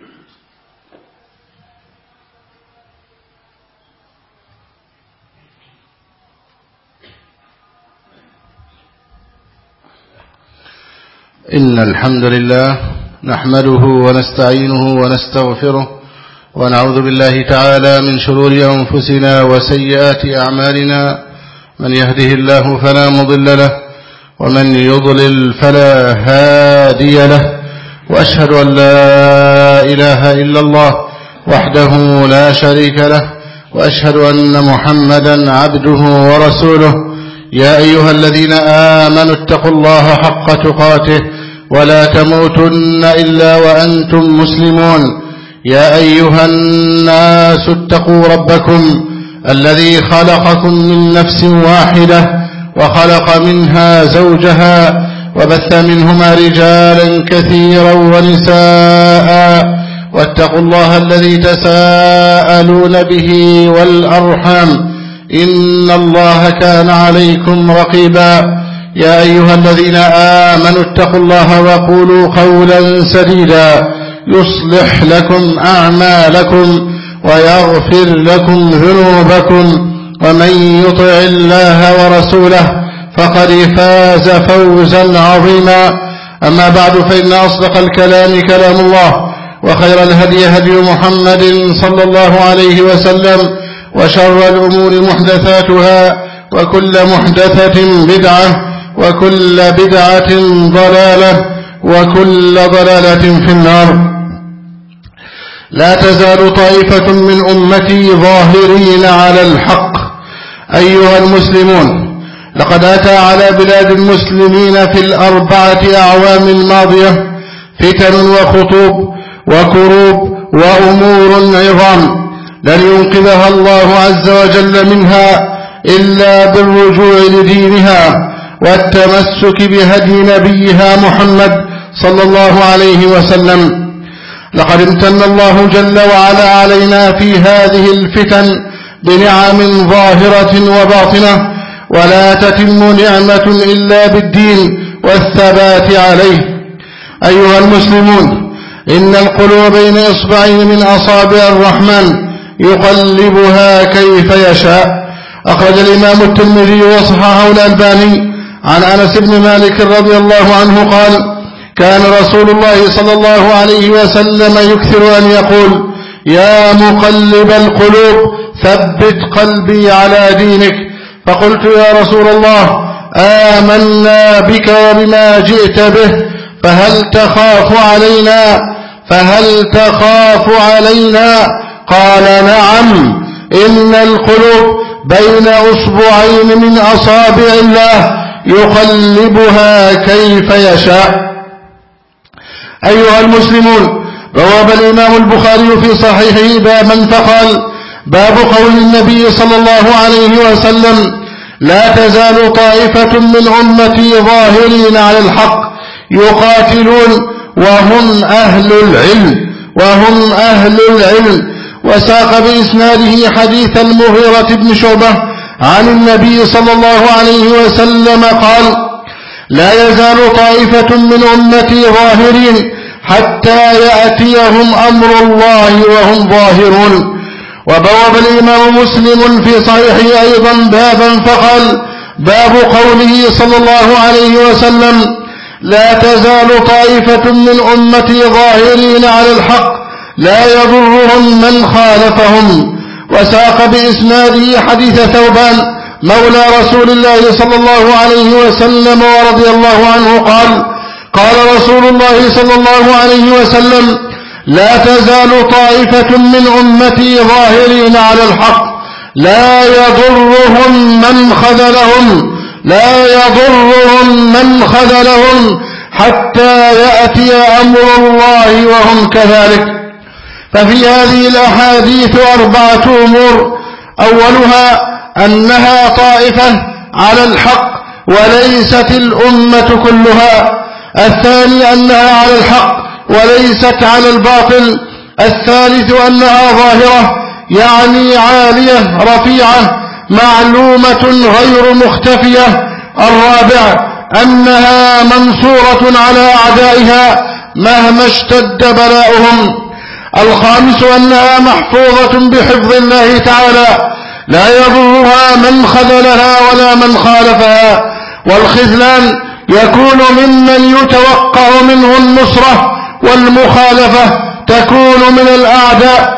إن الحمد لله نحمده ونستعينه ونستغفره ونعوذ بالله تعالى من شرور أنفسنا وسيئات أعمالنا. من يهده الله فلا مضل له ومن يضلل فلا هادي له، وأشهد أن لا إله إلا الله وحده لا شريك له، وأشهد أن محمدا عبده ورسوله. يا أيها الذين آمنوا اتقوا الله حق تقاته ولا تموتن إلا وأنتم مسلمون. يا أيها الناس اتقوا ربكم الذي خلقكم من نفس واحدة وخلق منها زوجها وبث منهما رجالا كثيرا ونساء، واتقوا الله الذي تساءلون به والأرحام إن الله كان عليكم رقيبا. يا أيها الذين آمنوا اتقوا الله وقولوا قولا سديدا يصلح لكم أعمالكم ويغفر لكم ذنوبكم، ومن يطع الله ورسوله فقد فاز فوزا عظيما. أما بعد، فإن أصدق الكلام كلام الله، وخير الهدي هدي محمد صلى الله عليه وسلم، وشر الأمور محدثاتها، وكل محدثة بدعة، وكل بدعة ضلالة، وكل ضلالة في النار. لا تزال طائفة من أمتي ظاهرين على الحق. أيها المسلمون، لقد أتى على بلاد المسلمين في ال4 أعوام الماضية فتن وخطوب وكروب وأمور عظام لن ينقذها الله عز وجل منها إلا بالرجوع لدينها والتمسك بهدي نبيها محمد صلى الله عليه وسلم. لقد امتن الله جل وعلا علينا في هذه الفتن بنعم ظاهرة وباطنة، ولا تتم نعمة إلا بالدين والثبات عليه. أيها المسلمون، إن القلوب بين إصبعين من أصابع الرحمن يقلبها كيف يشاء. أخرج الإمام الترمذي وصححه الألباني عن أنس بن مالك رضي الله عنه قال: كان رسول الله صلى الله عليه وسلم يكثر أن يقول: يا مقلب القلوب ثبت قلبي على دينك. فقلت: يا رسول الله، آمنا بك وبما جئت به، فهل تخاف علينا؟ قال: نعم، إن القلوب بين أصبعين من أصابع الله يقلبها كيف يشاء. أيها المسلمون، روى الإمام البخاري في صحيحه بابا فقال: باب قول النبي صلى الله عليه وسلم: لا تزال طائفة من أمتي ظاهرين على الحق يقاتلون وهم أهل العلم. وساق بإسناده حديث المغيرة بن شعبة عن النبي صلى الله عليه وسلم قال: لا يزال طائفة من أمتي ظاهرين حتى يأتيهم أمر الله وهم ظاهرون. وبواب الإمام مسلم في صحيحه أيضا بابا فقال: باب قوله صلى الله عليه وسلم: لا تزال طائفة من أمتي ظاهرين على الحق لا يضرهم من خالفهم. وساق بإسناده حديث ثوبان مولى رسول الله صلى الله عليه وسلم ورضي الله عنه قال: قال رسول الله صلى الله عليه وسلم: لا تزال طائفة من أمتي ظاهرين على الحق لا يضرهم من خذلهم حتى يأتي أمر الله وهم كذلك. ففي هذه الأحاديث 4 أمور: أولها أنها طائفة على الحق وليست الأمة كلها. الثاني أنها على الحق وليست على الباطل. الثالث أنها ظاهرة، يعني عالية رفيعة معلومة غير مختفية. الرابع أنها منصورة على أعدائها مهما اشتد بلاؤهم. الخامس أنها محفوظة بحفظ الله تعالى لا يضرها من خذلها ولا من خالفها. والخذلان يكون ممن يتوقع منه النصرة، والمخالفة تكون من الأعداء.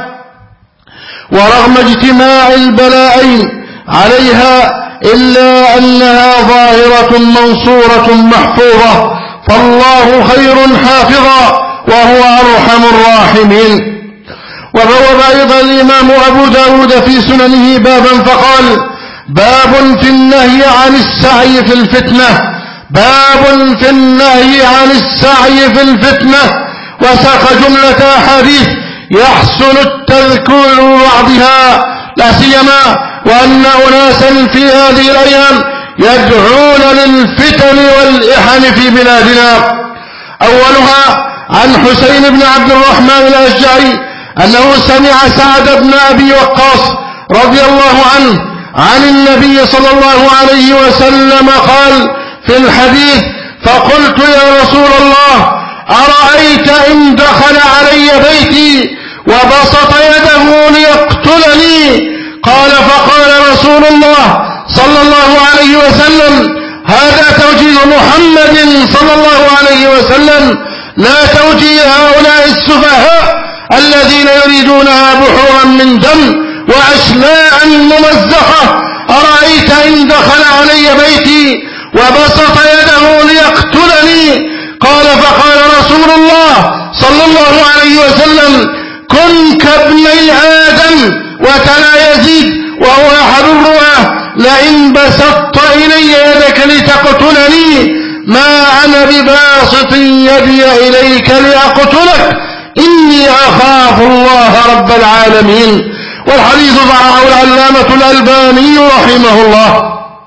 ورغم اجتماع البلاءين عليها إلا أنها ظاهرة منصورة محفوظة، فالله خير حافظا وهو أرحم الراحمين. وبوب أيضا الإمام أبو داود في سننه بابا فقال: باب في النهي عن السعي في الفتنة، باب في النهي عن السعي في الفتنة. وساق جملة أحاديث يحسن التذكر بعضها، لا سيما وأن أناسا في هذه الأيام يدعون للفتن والإحن في بلادنا. أولها عن حسين بن عبد الرحمن الأشجعي أنه سمع سعد بن أبي وقاص رضي الله عنه عن النبي صلى الله عليه وسلم قال في الحديث: فقلت يا رسول الله أرأيت إن دخل علي بيتي وبسط يده ليقتلني؟ قال: فقال رسول الله صلى الله عليه وسلم: هذا توجيه محمد صلى الله عليه وسلم، لا توجيه هؤلاء السفهاء الذين يريدونها بحورا من دم وأشلاء ممزقة. أرأيت إن دخل علي بيتي وبسط يده ليقتلني؟ قال: فقال رسول الله صلى الله عليه وسلم: كن كابني آدم. وتلا يزيد وهو أحد الرواة: لئن بسطت إلي يدك لتقتلني ما أنا بباسط يدي إليك لأقتلك، إني أخاف الله رب العالمين. والحديث ضعه العلامة الألباني رحمه الله.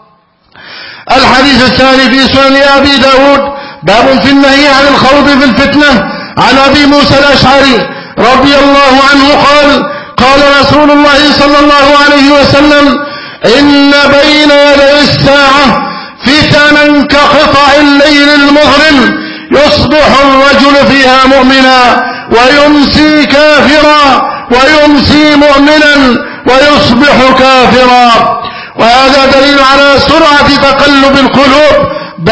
الحديث الثاني في سنن أبي داود: باب في النهي عن الخوض في الفتنة. عن أبي موسى الأشعري رضي الله عنه قال: قال رسول الله صلى الله عليه وسلم: إن بين يدي الساعة فتنا كقطع الليل المظلم، يصبح الرجل فيها مؤمنا ويمسي كافرا، ويمسي مؤمنا ويصبح كافرا. وهذا دليل على سرعة تقلب القلوب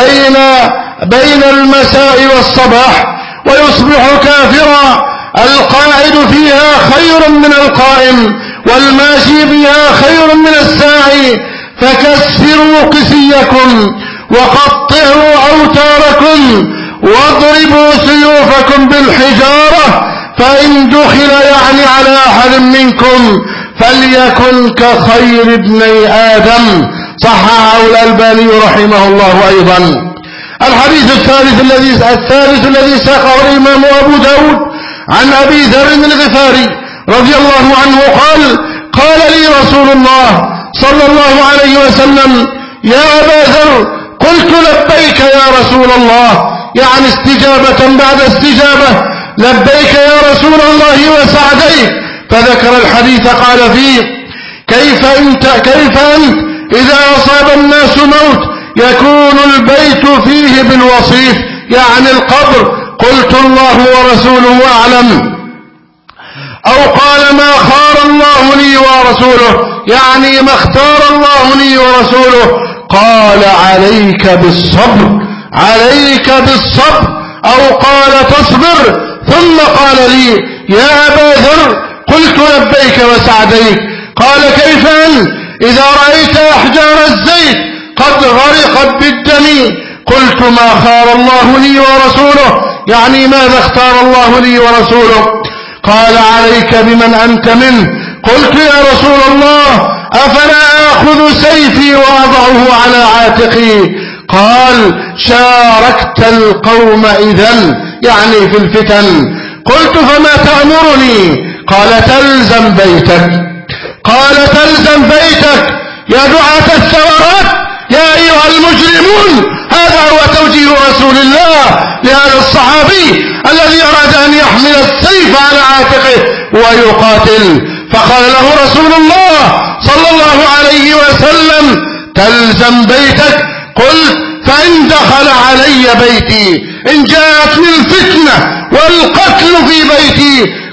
بين المساء والصباح، ويصبح كافرا. القاعد فيها خير من القائم، والماشي فيها خير من الساعي. فكسروا قسيكم وقطعوا أوتاركم واضربوا سيوفكم بالحجارة، فإن دخل يعني على أحد منكم فليكن كخير ابني آدم. صححه الألباني رحمه الله أيضا. الحديث الثالث الذي ساقه الإمام أبو داود عن أبي ذر الغفاري رضي الله عنه قال: قال لي رسول الله صلى الله عليه وسلم: يا أبا ذر. قلت: لبيك يا رسول الله، يعني استجابة بعد استجابة: لبيك يا رسول الله وسعديك. فذكر الحديث قال فيه: كيف أنت إذا أصاب الناس موت يكون البيت فيه بالوصيف، يعني القبر؟ قلت: الله ورسوله أعلم. أو قال: ما خار الله لي ورسوله، يعني ما اختار الله لي ورسوله. قال: عليك بالصبر، عليك بالصبر. أو قال: تصبر. ثم قال لي: يا أبا ذر. قلت: لبيك وسعديك. قال: كيف أنت إذا رأيت أحجار الزيت قد غرقت بالدم؟ قلت: ما خار الله لي ورسوله، يعني ماذا اختار الله لي ورسوله؟ قال: عليك بمن أنت منه. قلت: يا رسول الله أفلا آخذ سيفي وأضعه على عاتقي؟ قال: شاركت القوم إذن، يعني في الفتن. قلت: فما تأمرني؟ قال: تلزم بيتك. قال: تلزم بيتك يا دعاة الثورات يا أيها المجرمون. هذا هو توجيه رسول الله لهذا الصحابي الذي أراد أن يحمل السيف على عاتقه ويقاتل. فقال له رسول الله صلى الله عليه وسلم: تلزم بيتك. قلت: فإن دخل علي بيتي، إن جاءتني الفتنة والقتل في بيتي،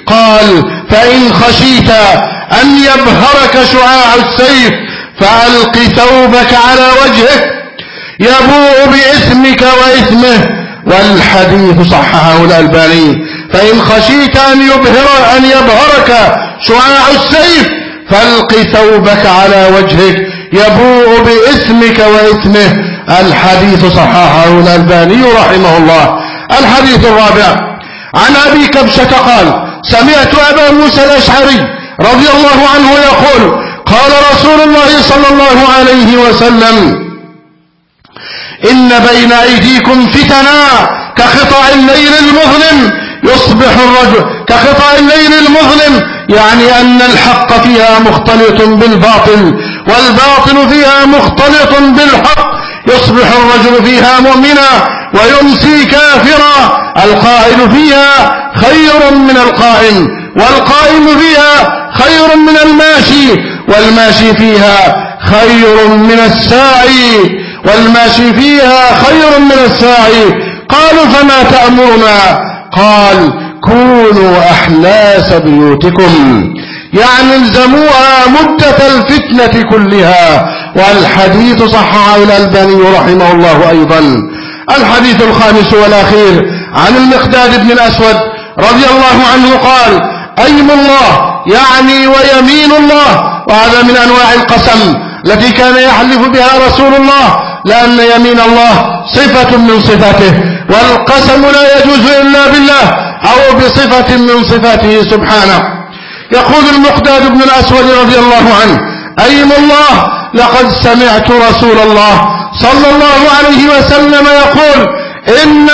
قال: فإن خشيت أن يبهرك شعاع السيف فألق ثوبك على وجهك يبوء بإثمك وإثمه. والحديث صححه الألباني. فإن خشيت أن يبهرك شعاع السيف فألق ثوبك على وجهك يبوء بإثمك وإثمه. الحديث صححه الألباني رحمه الله. الحديث الرابع عن أبي كبشة قال: سمعت أبا موسى الأشعري رضي الله عنه يقول: قال رسول الله صلى الله عليه وسلم: إن بين أيديكم فتنا كقطع الليل المظلم يصبح الرجل كقطع الليل المظلم، يعني أن الحق فيها مختلط بالباطل والباطل فيها مختلط بالحق. يصبح الرجل فيها مؤمنا ويمسي كافرا. القائل فيها خير من القائم، والقائم فيها خير من الماشي، والماشي فيها خير من الساعي، والماشي فيها خير من الساعي. قالوا: فما تأمرنا؟ قال: كونوا أحلاس بيوتكم، يعني الزموها مدة الفتنة كلها. والحديث صححه الألباني رحمه الله أيضا. الحديث الخامس والأخير عن المقداد بن الأسود رضي الله عنه قال: أيم الله، يعني ويمين الله، وهذا من أنواع القسم التي كان يحلف بها رسول الله، لأن يمين الله صفة من صفاته، والقسم لا يجوز إلا بالله أو بصفة من صفاته سبحانه. يقول المقداد بن الأسود رضي الله عنه: أيم الله، لقد سمعت رسول الله صلى الله عليه وسلم يقول: إن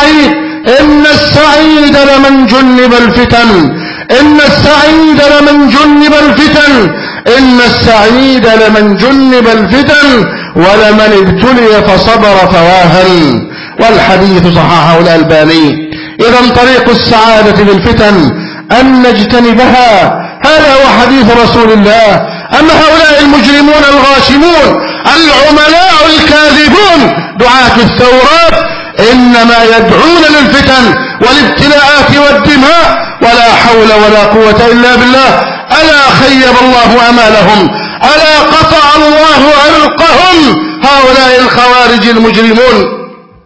السعيد لمن جنب الفتن، إن السعيد لمن جنب الفتن، إن السعيد لمن جنب الفتن، ولمن ابتلي فصبر فواهن. والحديث صححه الألباني. إذن طريق السعادة بالفتن أن نجتنبها، هذا هو حديث رسول الله. أما هؤلاء المجرمون الغاشمون العملاء الكاذبون دعاة الثورات إنما يدعون للفتن والابتلاءات والدماء، ولا حول ولا قوة إلا بالله. ألا خيب الله أمالهم، ألا قطع الله عنقهم هؤلاء الخوارج المجرمون.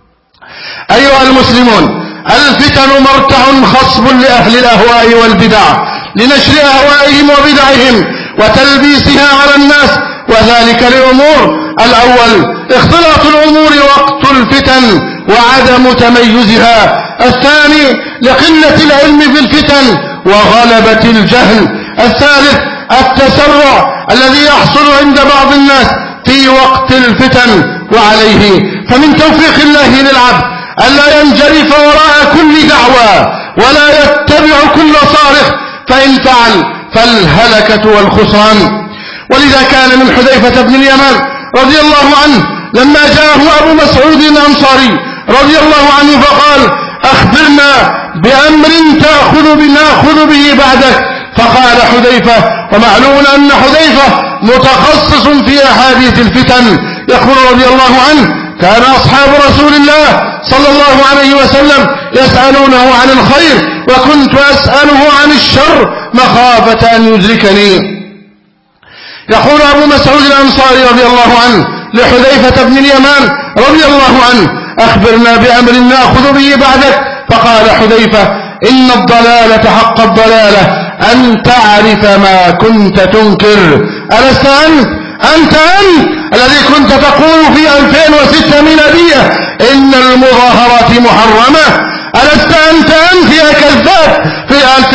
أيها المسلمون، الفتن مرتع خصب لأهل الأهواء والبدع لنشر أهوائهم وبدعهم وتلبيسها على الناس، وذلك لأمور: الأول اختلاط الأمور وقت الفتن وعدم تميزها، الثاني لقلة العلم في الفتن وغلبة الجهل، الثالث التسرع الذي يحصل عند بعض الناس في وقت الفتن. وعليه فمن توفيق الله للعبد ألا ينجرف وراء كل دعوى ولا يتبع كل صارخ، فإن فعل فالهلكة والخسران. ولذا كان من حذيفة بن اليمان رضي الله عنه لما جاءه أبو مسعود الأنصاري رضي الله عنه فقال: أخبرنا بأمر نأخذ به بعدك. فقال حذيفة، ومعلوم أن حذيفة متخصص في أحاديث الفتن، يقول رضي الله عنه: كان أصحاب رسول الله صلى الله عليه وسلم يسألونه عن الخير، وكنت أسأله عن الشر مخافة أن يدركني. يقول أبو مسعود الأنصاري رضي الله عنه لحذيفة بن اليمان رضي الله عنه: أخبرنا بأمر نأخذ به بعدك. فقال حذيفة: إن الضلالة حق الضلالة أن تعرف ما كنت تنكر. ألست أنت الذي كنت تقول في 2006 ميلادية إن المظاهرات محرمة؟ ألست أنت يا كذاب في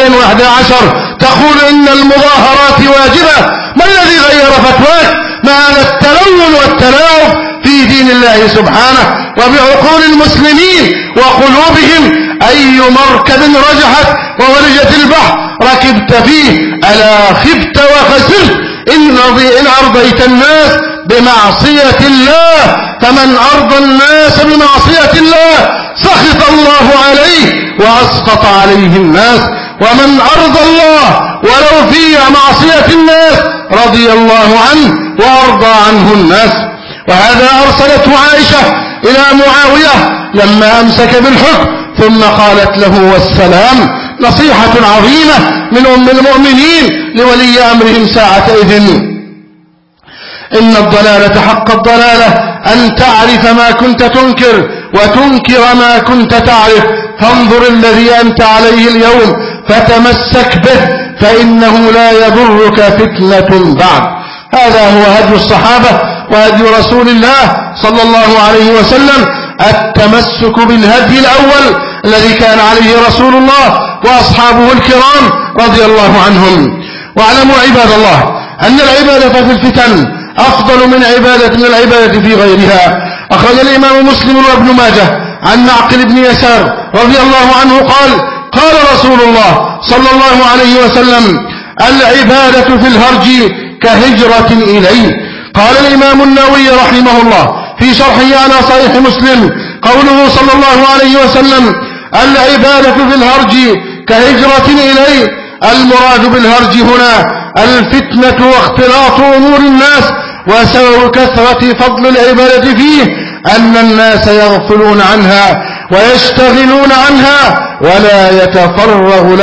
2011 تقول إن المظاهرات واجبة؟ ما الذي غير فتواك؟ ما هذا التلون والتلاعب في دين الله سبحانه وبعقول المسلمين وقلوبهم؟ أي مركب رجحت وولجت البحر ركبت فيه، ألا خبت وخسرت إن أرضيت الناس بمعصية الله. فمن أرضى الناس بمعصية الله سخط الله عليه وأسقط عليه الناس، ومن أرضى الله ولو في معصية الناس رضي الله عنه وأرضى عنه الناس. وهذا أرسلته عائشة إلى معاوية لما أمسك بالحكم، ثم قالت له: والسلام، نصيحة عظيمة من أم المؤمنين لولي أمرهم ساعة إذن. إن الضلالة حق الضلالة أن تعرف ما كنت تنكر وتنكر ما كنت تعرف، فانظر الذي أنت عليه اليوم فتمسك به، فإنه لا يضرك فتنة بعد. هذا هو هدي الصحابة وهدي رسول الله صلى الله عليه وسلم، التمسك بالهدي الأول الذي كان عليه رسول الله وأصحابه الكرام رضي الله عنهم. واعلموا عباد الله أن العبادة في الفتن أفضل من العبادة في غيرها. أخرج الإمام مسلم وابن ماجه عن معقل بن يسار رضي الله عنه قال رسول الله صلى الله عليه وسلم: العبادة في الهرج كهجرة إليه. قال الإمام النووي رحمه الله في شرحه على صحيح مسلم: قوله صلى الله عليه وسلم العبادة في الهرج كهجرة إليه، المراد بالهرج هنا الفتنة واختلاط أمور الناس، وسبب كثرة فضل العبادة فيه أن الناس يغفلون عنها ويشتغلون عنها ولا يتفرغ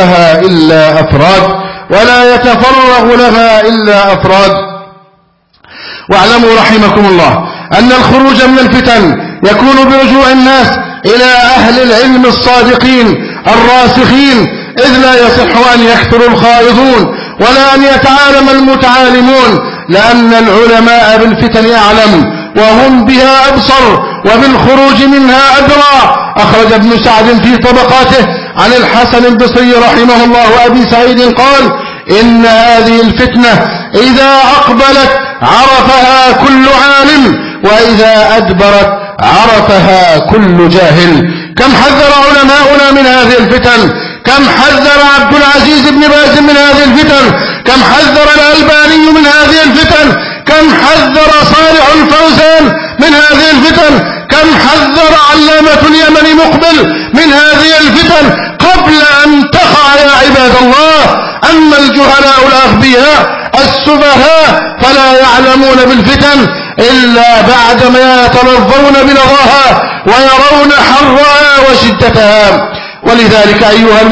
لها إلا أفراد. واعلموا رحمكم الله أن الخروج من الفتن يكون برجوع الناس إلى أهل العلم الصادقين الراسخين، إذ لا يصح أن يكثر الخائضون ولا أن يتعالم المتعالمون، لأن العلماء بالفتن أعلم وهم بها أبصر وبالخروج منها أدرى. أخرج ابن سعد في طبقاته عن الحسن البصري رحمه الله وأبي سعيد قال: إن هذه الفتنة إذا أقبلت عرفها كل عالم، وإذا أدبرت عرفها كل جاهل. كم حذر علماؤنا من هذه الفتن، كم حذر عبد العزيز بن باز من هذه الفتن، كم حذر الألباني من هذه الفتن، كم حذر صالح الفوزان من هذه الفتن، كم حذر علامة اليمن مقبل من هذه الفتن قبل أن تقع يا عباد الله. أما الجهلاء الأغبياء السفهاء فلا يعلمون بالفتن إلا بعدما يتلظون بلظاها ويرون حرها وشدتها. ولذلك أيها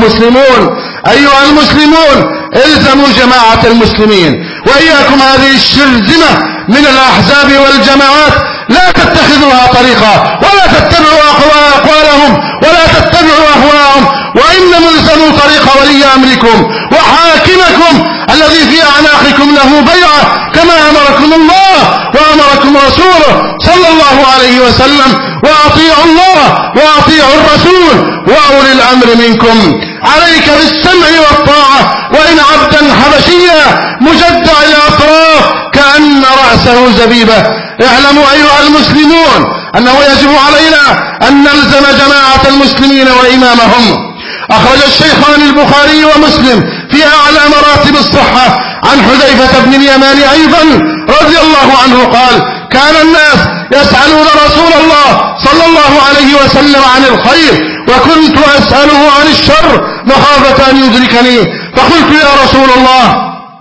المسلمون الزموا جماعة المسلمين وإياكم هذه الشرذمة من الأحزاب والجماعات، لا تتخذوها طريقا ولا تتبعوا أقوالهم ولا تتبعوا أهواءهم، وإنما الزموا طريق ولي أمركم وحاكمكم الذي في أعناقكم له بيعة، كما أمركم الله وأمركم رسوله صلى الله عليه وسلم. وأطيعوا الله وأطيعوا الرسول وأولي الأمر منكم. عليك بالسمع والطاعة، وإن عبدا حبشيا مجدع الأطراف كأن رأسه زبيبة. اعلموا أيها المسلمون أنه يجب علينا أن نلزم جماعة المسلمين وإمامهم. أخرج الشيخان البخاري ومسلم في أعلى مراتب الصحة عن حذيفة بن اليمان أيضا رضي الله عنه قال: كان الناس يسألون رسول الله صلى الله عليه وسلم عن الخير، وكنت أسأله عن الشر مخافة أن يدركني، فقلت: يا رسول الله،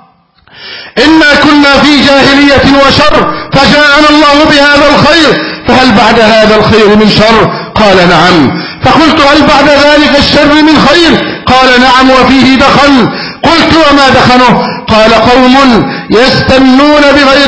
إنا كنا في جاهلية وشر، فجاءنا الله بهذا الخير، فهل بعد هذا الخير من شر؟ قال: نعم. فقلت: هل بعد ذلك الشر من خير؟ قال: نعم، وفيه دخن. قلت: وما دخنه؟ قال: قوم يستنون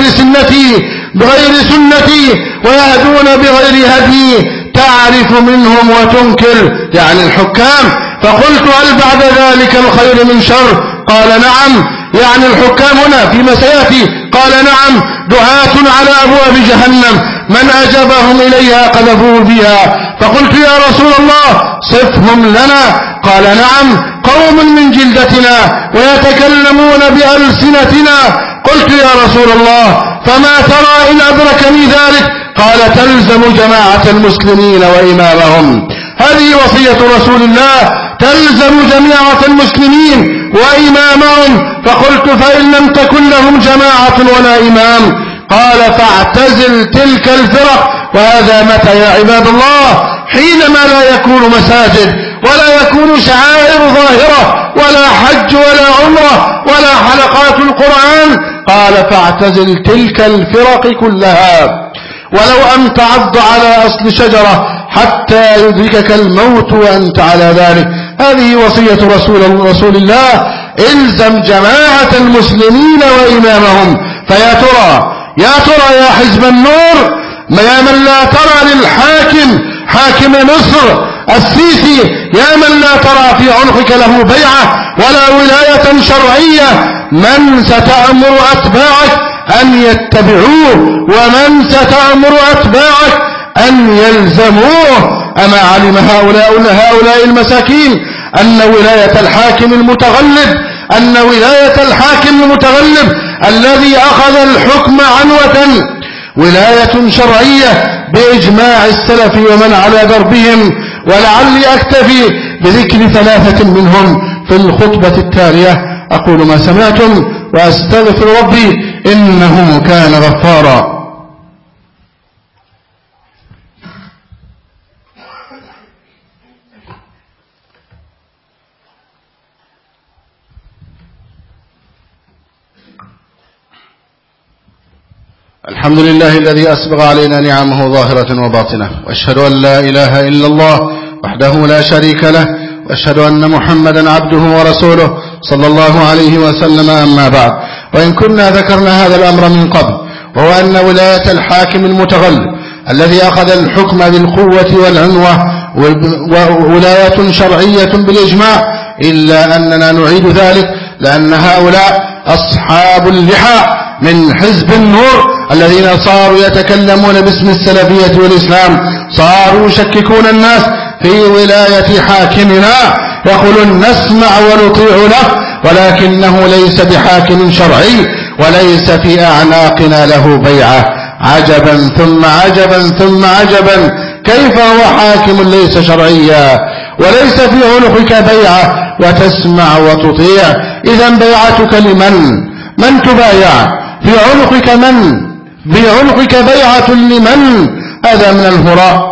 بغير سنتي ويهدون بغير هدي، تعرف منهم وتنكر، يعني الحكام. فقلت: هل بعد ذلك الخير من شر؟ قال: نعم، يعني الحكام هنا فيما سيأتي. قال: نعم، دعاة على أبواب جهنم، من أجابهم إليها قذفوه بها. فقلت: يا رسول الله، صفهم لنا. قال: نعم، قوم من جلدتنا ويتكلمون بألسنتنا. قلت: يا رسول الله، فما ترى إن أدركني ذلك؟ قال: تلزم جماعة المسلمين وإمامهم. هذه وصية رسول الله، تلزم جماعة المسلمين وإمامهم. فقلت: فإن لم تكن لهم جماعة ولا إمام؟ قال: فاعتزل تلك الفرق. وهذا متى يا عباد الله؟ حينما لا يكون مساجد ولا يكون شعائر ظاهرة ولا حج ولا عمرة ولا حلقات القرآن. قال: فاعتزل تلك الفرق كلها، ولو أن تعض على أصل شجرة حتى يدركك الموت وأنت على ذلك. هذه وصية رسول الله: الزم جماعة المسلمين وإمامهم. فيا ترى يا حزب النور، يا من لا ترى للحاكم حاكم مصر السيسي، يا من لا ترى في عنقك له بيعة ولا ولاية شرعية، من ستأمر أتباعك أن يتبعوه، ومن ستأمر أتباعك أن يلزموه؟ أما علم هؤلاء المساكين أن ولاية الحاكم المتغلب الذي أخذ الحكم عنوة ولاية شرعية بإجماع السلف ومن على دربهم؟ ولعلي أكتفي بذكر 3 منهم في الخطبة التالية. أقول ما سمعتم وأستغفر ربي إنه كان غفارا. الحمد لله الذي أسبغ علينا نعمه ظاهرة وباطنة، وأشهد أن لا إله إلا الله وحده لا شريك له، وأشهد أن محمدا عبده ورسوله صلى الله عليه وسلم. أما بعد، وإن كنا ذكرنا هذا الأمر من قبل، وهو أن ولاية الحاكم المتغلب الذي أخذ الحكم بالقوة والعنوة ولاية شرعية بالإجماع، إلا أننا نعيد ذلك لأن هؤلاء أصحاب اللحى من حزب النور الذين صاروا يتكلمون باسم السلفية والإسلام، صاروا يشككون الناس في ولاية حاكمنا، يقولون نسمع ونطيع له ولكنه ليس بحاكم شرعي وليس في أعناقنا له بيعة. عجبا ثم عجبا ثم عجبا، كيف هو حاكم ليس شرعيا وليس في عنقك بيعة وتسمع وتطيع؟ إذا بيعتك لمن؟ من تبايع؟ في عنقك من؟ بعنقك بيعة لمن؟ هذا من الهراء.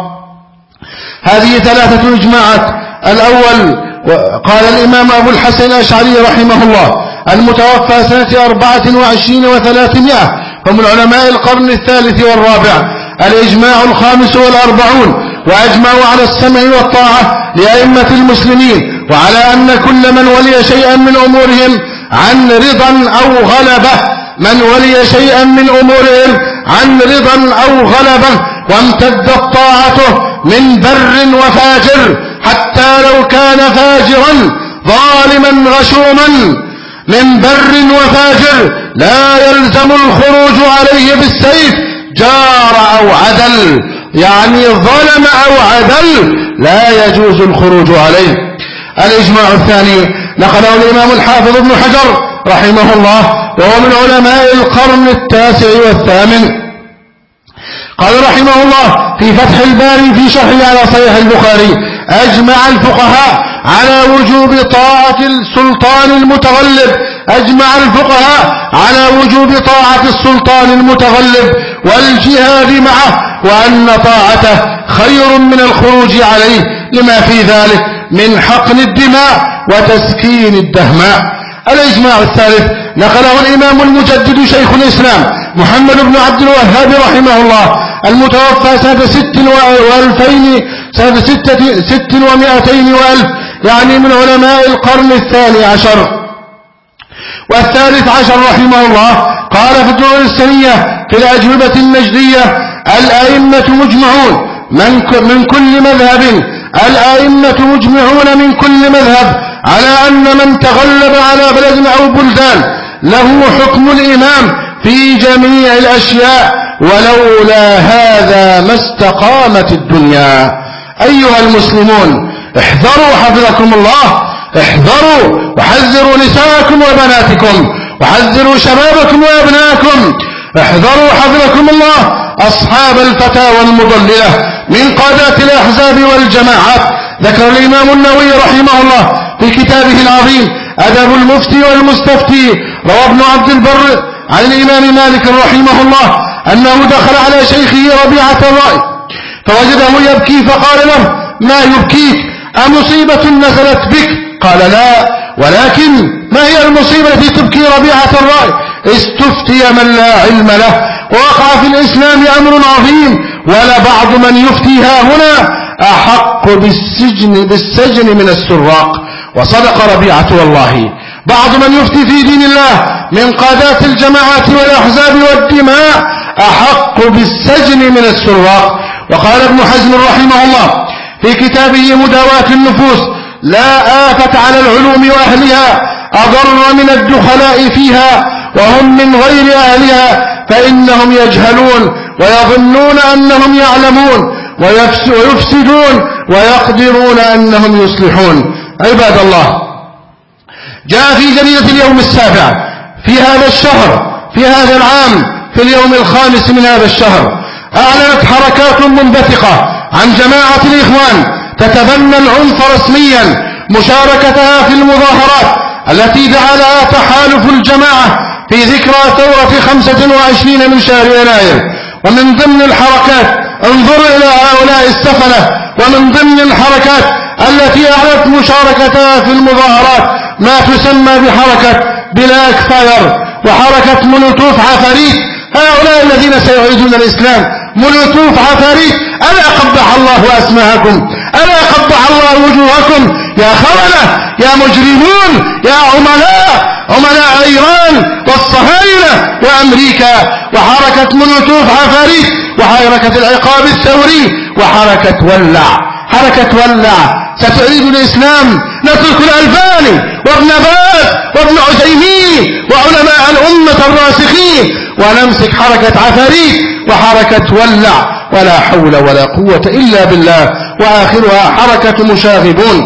هذه 3 إجماعات. الأول قال الإمام أبو الحسن الأشعري رحمه الله المتوفى سنة 24 و300، هم علماء القرن الثالث والرابع. الإجماع 45، وأجمعوا على السمع والطاعة لأئمة المسلمين، وعلى أن كل من ولي شيئا من أمورهم عن رضا أو غلبة، من ولي شيئا من أمورهم عن رضا أو غلبة وامتدت طاعته من بر وفاجر، حتى لو كان فاجرا ظالما غشوما، من بر وفاجر لا يلزم الخروج عليه بالسيف، جار أو عدل، يعني ظلم أو عدل لا يجوز الخروج عليه. الإجماع الثاني نقله الإمام الحافظ ابن حجر رحمه الله، وهو من علماء القرن التاسع والثامن. قال رحمه الله في فتح الباري في شرحه على صحيح البخاري: أجمع الفقهاء على وجوب طاعة السلطان المتغلب، أجمع الفقهاء على وجوب طاعة السلطان المتغلب والجهاد معه، وأن طاعته خير من الخروج عليه لما في ذلك من حقن الدماء وتسكين الدهماء. الإجماع الثالث نقله الإمام المجدد شيخ الإسلام محمد بن عبد الوهاب رحمه الله المتوفى سنة 6,200,000، يعني من علماء القرن 12 والثالث عشر رحمه الله. قال في الدروس السنية في الأجوبة النجدية: الأئمة مجمعون من كل مذهب، الأئمة مجمعون من كل مذهب على أن من تغلب على بلد أو بلدان له حكم الإمام في جميع الأشياء، ولولا هذا ما استقامت الدنيا. أيها المسلمون، احذروا حفظكم الله، احذروا وحذروا نساءكم وبناتكم، وحذروا شبابكم وأبنائكم، احذروا حفظكم الله أصحاب الفتاوى المضللة من قادات الأحزاب والجماعات. ذكر الإمام النووي رحمه الله في كتابه العظيم أدب المفتي والمستفتي، روى ابن عبد البر عن الإمام مالك رحمه الله أنه دخل على شيخه ربيعة الرأي فوجده يبكي، فقال له: ما يبكيك؟ أمصيبة نزلت بك؟ قال: لا، ولكن ما هي المصيبة التي تبكي ربيعة الرأي؟ استفتي من لا علم له، ووقع في الإسلام أمر عظيم، ولا بعض من يفتي ها هنا أحق بالسجن من السراق. وصدق ربيعة والله. بعض من يفتي في دين الله من قادات الجماعات والأحزاب والدماء أحق بالسجن من السراق. وقال ابن حزم رحمه الله في كتابه مداواة النفوس: لا آفة على العلوم وأهلها أضر من الدخلاء فيها وهم من غير أهلها، فإنهم يجهلون ويظنون أنهم يعلمون ويفسدون ويقدرون أنهم يصلحون. عباد الله، جاء في جريدة اليوم السابع في هذا الشهر في هذا العام في اليوم الخامس من هذا الشهر: أعلنت حركات منبثقة عن جماعة الإخوان تتبنى العنف رسميا مشاركتها في المظاهرات التي دعا لها تحالف الجماعة في ذكرى ثورة 25 من شهر يناير. ومن ضمن الحركات، انظروا إلى هؤلاء السفلة، ومن ضمن الحركات التي أعلنت مشاركتها في المظاهرات ما تسمى بحركة بلاك فاير وحركة مولوتوف عفاريت. هؤلاء الذين سيعيدون الإسلام مولوتوف عفاريت. ألا قبح الله أسماءكم، ألا قبح الله وجوهكم يا خونة، يا مجرمون، يا عملاء إيران والصهاينة وأمريكا. وحركة مولوتوف عفاريت وحركة العقاب الثوري وحركة ولع ستعيد الإسلام. نترك الألباني وابن باز وابن عثيمين وعلماء الأمة الراسخين ونمسك حركة عفاريت وحركة ولع، ولا حول ولا قوة إلا بالله. وآخرها حركة مشاغبون.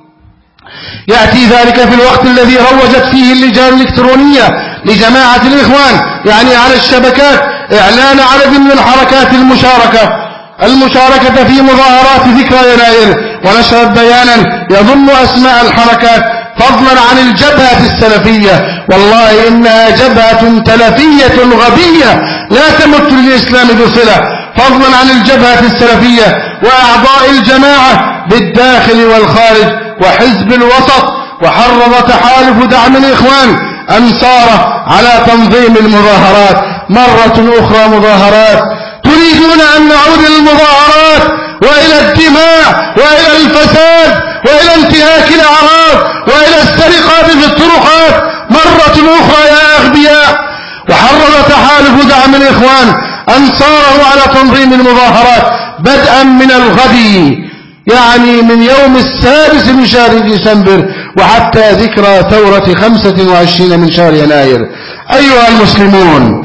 يأتي ذلك في الوقت الذي روجت فيه اللجان الإلكترونية لجماعة الإخوان، يعني على الشبكات، إعلان عدد من الحركات المشاركة في مظاهرات ذكرى يناير، ونشرت بيانا يضم أسماء الحركات فضلا عن الجبهة السلفية. والله إنها جبهة تلفية غبية لا تمت للإسلام بصلة، فضلا عن الجبهة السلفية وأعضاء الجماعة بالداخل والخارج وحزب الوسط. وحرض تحالف دعم الإخوان أنصاره على تنظيم المظاهرات مرة أخرى. مظاهرات تريدون أن نعود إلى المظاهرات وإلى الدماء وإلى الفساد وإلى انتهاك الأعراض وإلى السرقات في الطرقات مرة أخرى يا أغبياء. وحرض تحالف دعم الإخوان أنصاره على تنظيم المظاهرات بدءا من الغد، يعني من يوم 6 من شهر ديسمبر وحتى ذكرى ثورة 25 من شهر يناير. أيها المسلمون،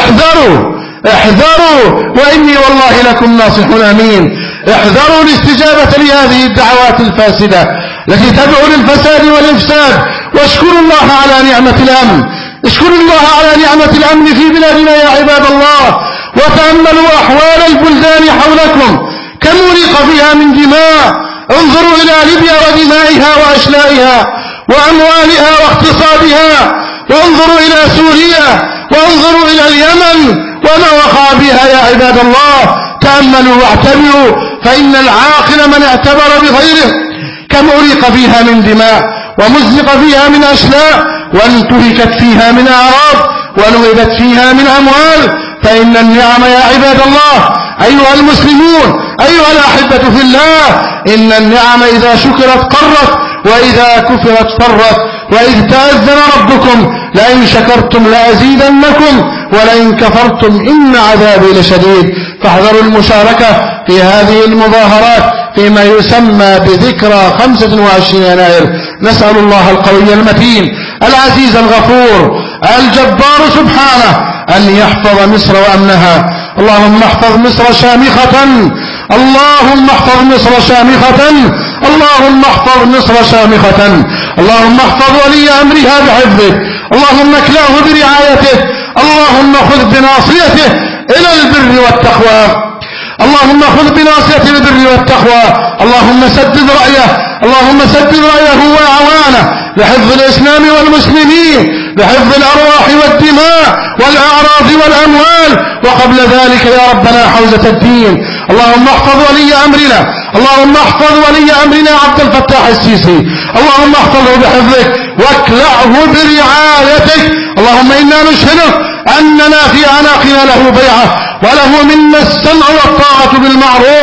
احذروا وإني والله لكم ناصح أمين. احذروا الاستجابة لهذه الدعوات الفاسدة التي تدعو للفساد والإفساد. واشكروا الله على نعمة الأمن، اشكروا الله على نعمة الأمن في بلادنا يا عباد الله. وتأملوا أحوال البلدان حولكم كم أريق فيها من دماء. انظروا إلى ليبيا ودمائها وأشلائها وأموالها واقتصادها، وانظروا إلى سوريا، وانظروا إلى اليمن وما وقع بها يا عباد الله. تأملوا واعتبروا، فإن العاقل من اعتبر بغيره. كم أريق فيها من دماء ومزق فيها من أشلاء وانتهكت فيها من أعراض ونهبت فيها من أموال. فإن النعم يا عباد الله أيها المسلمون أيها الأحبة في الله، إن النعم إذا شكرت قرت وإذا كفرت فرت. وإذ تأذن ربكم لئن شكرتم لأزيدنكم ولئن كفرتم إن عذابي لشديد. فاحذروا المشاركة في هذه المظاهرات فيما يسمى بذكرى 25 يناير. نسأل الله القوي المتين العزيز الغفور الجبار سبحانه أن يحفظ مصر وأمنها. اللهم احفظ مصر شامخة، اللهم احفظ مصر شامخة، اللهم احفظ مصر شامخة. اللهم احفظ ولي أمرها بحفظك، اللهم اكلاه برعايته، اللهم خذ بناصيته إلى البر والتقوى، اللهم خذ بناصيته البر والتقوى. اللهم سدد رأيه، اللهم سدد رأيه وأعوانه لحفظ الإسلام والمسلمين، لحفظ الأرواح والدماء والأعراض والأموال، وقبل ذلك يا ربنا حوزة الدين. اللهم احفظ ولي أمرنا، اللهم احفظ ولي أمرنا عبد الفتاح السيسي، اللهم احفظه بحفظك واكلعه برعايتك. اللهم إنا نشهدك أننا في أعناقنا له بيعة وله منا السمع والطاعة بالمعروف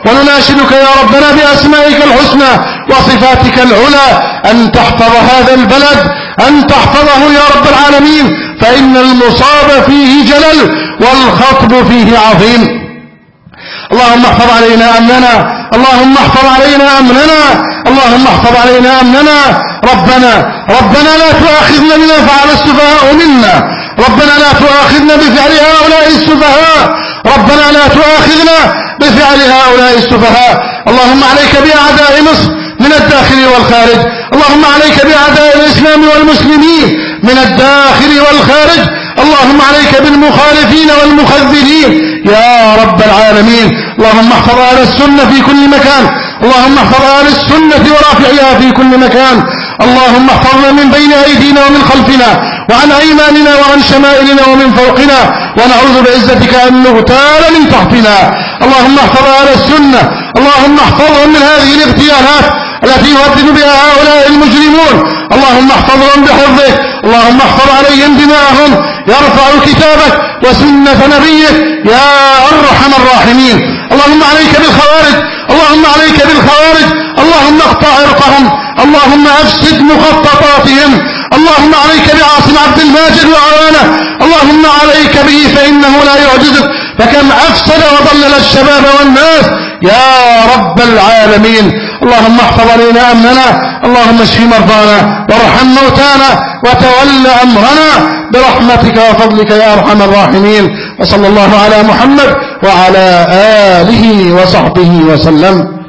ونناشدك يا ربنا بأسمائك الحسنى وصفاتك العلى أن تحفظ هذا البلد، أن تحفظه يا رب العالمين، فإن المصاب فيه جلل والخطب فيه عظيم. اللهم احفظ علينا أمننا، اللهم احفظ علينا أمننا، اللهم احفظ علينا أمننا. ربنا لا تؤاخذنا بما فعل السفهاء منا، ربنا لا تؤاخذنا بفعل هؤلاء السفهاء، ربنا لا تؤاخذنا بفعل هؤلاء السفهاء. اللهم عليك بأعداء مصر من الداخل والخارج، اللهم عليك بأعداء الإسلام والمسلمين من الداخل والخارج، اللهم عليك بالمخالفين والمخذلين يا رب العالمين. اللهم احفظ أهل السنة في كل مكان، اللهم احفظ أهل السنة ورافعها في كل مكان، اللهم احفظنا من بين أيدينا ومن خلفنا وعن أيماننا وعن شمائلنا ومن فوقنا، ونعوذ بعزتك أن نغتال من تحتنا. اللهم احفظ أهل السنة، اللهم احفظهم من هذه الاغتيالات التي يهدد بها هؤلاء المجرمون، اللهم احفظهم بحفظك، اللهم احفظ عليهم دماءهم، يرفع كتابك وسنة نبيك يا أرحم الراحمين. اللهم عليك بالخوارج، اللهم عليك بالخوارج، اللهم اقطع عرقهم، اللهم أفسد مخططاتهم، اللهم عليك بعاصم عبد الماجد وعوانه، اللهم عليك به فإنه لا يعجزك، فكم أفسد وضلل الشباب والناس يا رب العالمين. اللهم احفظ علينا أمننا، اللهم اشف مرضانا وارحم موتانا وتول أمرنا برحمتك وفضلك يا أرحم الراحمين. وصلى الله على محمد وعلى آله وصحبه وسلم.